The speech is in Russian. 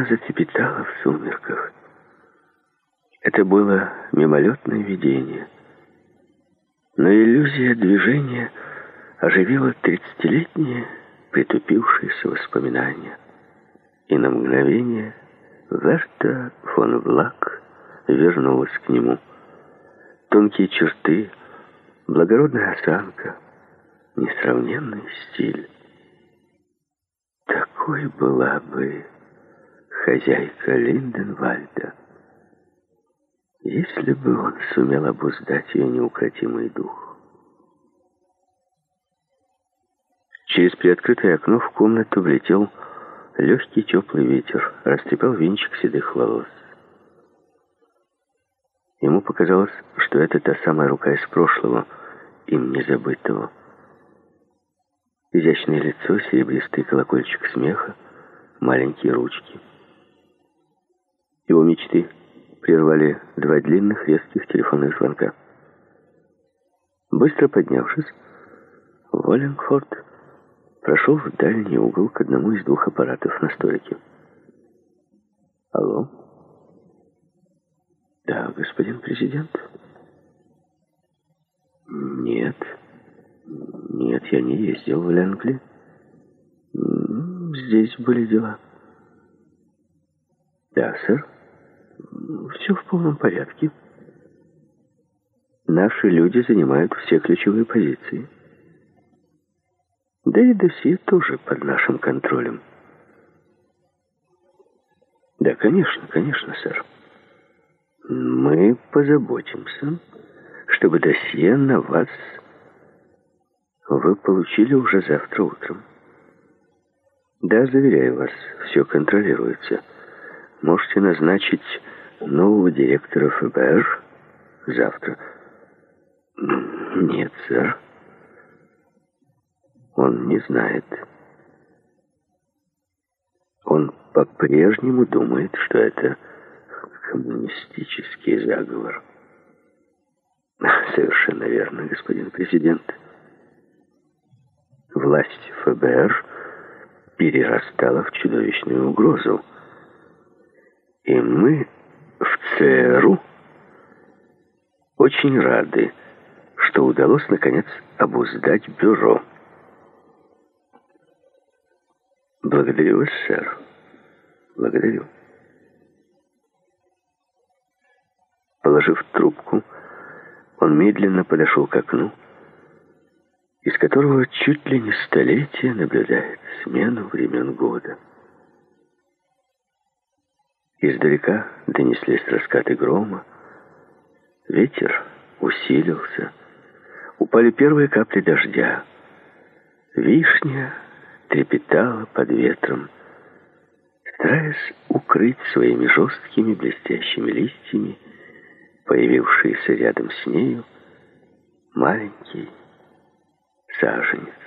затрепетала в сумерках. Это было мимолетное видение. Но иллюзия движения оживила 30-летние притупившиеся воспоминания. И на мгновение Верта фон Влак вернулась к нему. Тонкие черты, благородная осанка, несравненный стиль. Такой была бы хозяйка Линденвальда, если бы он сумел обуздать ее неукротимый дух. Через приоткрытое окно в комнату влетел легкий теплый ветер, растрепал венчик седых волос. Ему показалось, что это та самая рука из прошлого, им не забытого. Изящное лицо, серебристый колокольчик смеха, маленькие ручки. Его мечты прервали 2 длинных резких телефонных звонка. Быстро поднявшись, Воллингфорд прошел в дальний угол к одному из 2 аппаратов на столике. «Алло?» «Да, господин президент?» «Нет, я не ездил в Лэнгли. Здесь были дела». «Да, сэр. Все в полном порядке. Наши люди занимают все ключевые позиции. Да и досье тоже под нашим контролем». «Да, конечно, сэр. Мы позаботимся, чтобы досье на вас вы получили уже завтра утром. Да, заверяю вас, все контролируется. Можете назначить нового директора ФБР завтра». «Нет, сэр. Он не знает. Он по-прежнему думает, что это коммунистический заговор». «Совершенно верно, господин президент. Власть ФБР перерастала в чудовищную угрозу. И мы в ЦРУ очень рады, что удалось, наконец, обуздать бюро». «Благодарю вас, сэр. Благодарю». Положив трубку, он медленно подошел к окну, из которого чуть ли не столетие наблюдает смену времен года. Издалека донеслись раскаты грома, ветер усилился, упали первые капли дождя. Вишня трепетала под ветром, стараясь укрыть своими жесткими блестящими листьями появившийся рядом с нею маленький саженец.